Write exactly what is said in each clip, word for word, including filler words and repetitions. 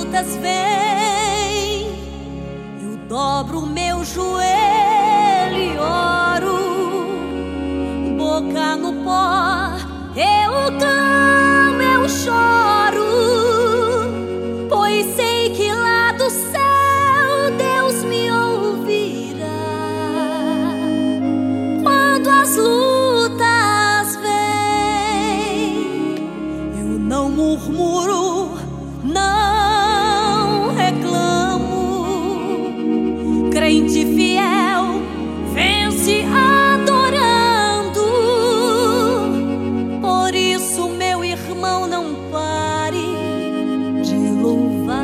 lutas vêm, eu dobro o meu joelho e oro, boca no pó, eu clamo, eu choro, pois sei que lá do céu Deus me ouvirá. Quando as lutas vêm, eu não murmuro, não reclamo. Crente fiel vence adorando. Por isso, meu irmão, não pare de louvar.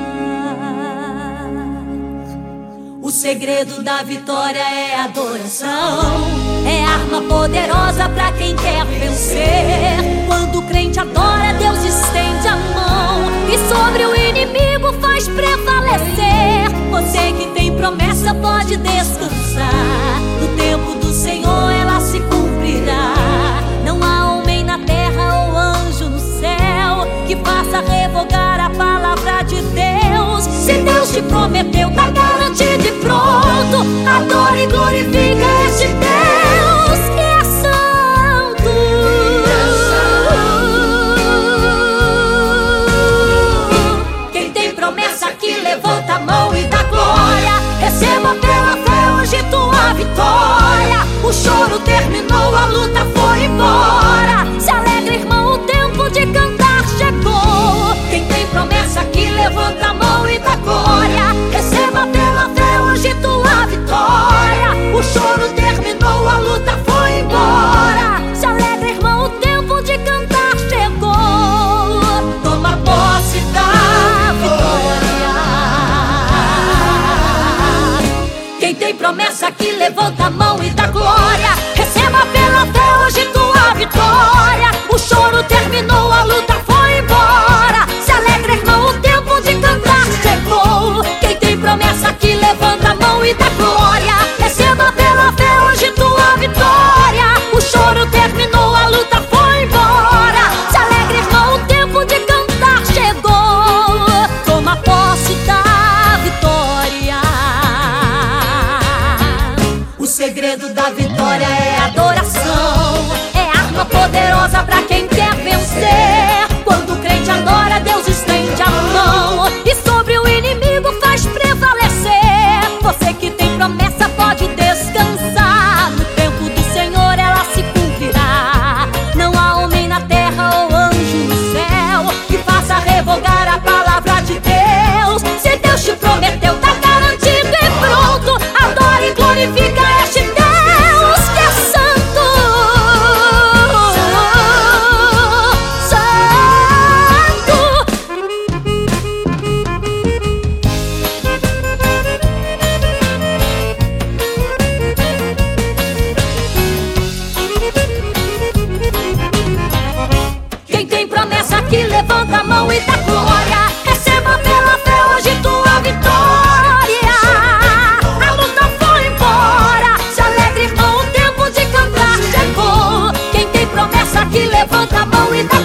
O segredo da vitória é a adoração. É arma poderosa pra quem quer vencer. Quando o crente adora, Deus estende a mão e sobre o inimigo faz prevalecer. Você que tem promessa pode descansar. No tempo do Senhor ela se cumprirá. Não há homem na terra ou anjo no céu que faça revogar a palavra de Deus. Se Deus te prometeu, tá garantido e pronto. Adore e glorifica este Deus que é santo. Quem tem promessa aqui levanta a mão e dá glória. Receba pela fé hoje tua vitória. O choro terminou, a luta foi embora. Se alegra, irmão, o tempo de cantar chegou. Quem tem promessa aqui levanta a mão e dá glória. Receba pela fé hoje tua vitória. O choro terminou, a luta foi embora. Se alegra, irmão, o tempo de cantar chegou. Toma posse da vitória. Quem tem promessa aqui levanta a mão e dá glória. Receba pela fé hoje tua vitória. O choro terminou, a luta foi embora. Se alegra, irmão, o tempo de cantar chegou. Quem tem promessa aqui levanta a mão e dá glória. Receba pela fé hoje tua vitória. O choro terminou, a luta foi embora. Se alegra, irmão, o tempo de cantar chegou. Toma posse da vitória. O segredo da vitória é adoração. É arma poderosa pra quem quer vencer. Quando o crente adora, Deus estende a mão e sobre o inimigo faz prevalecer. Você que tem promessa pode descansar. No tempo do Senhor ela se cumprirá. Não há homem na terra ou anjo no céu que faça revogar a palavra de Deus. Se Deus te prometeu, tá garantido e pronto. Adore e glorifica este Deus que é santo. Santo. Quem tem promessa aqui levanta a mão e dá glória. Receba pela fé hoje tua vitória. A luta foi embora. Se alegra, irmão, o tempo de cantar chegou. Quem tem promessa aqui levanta a mão e dá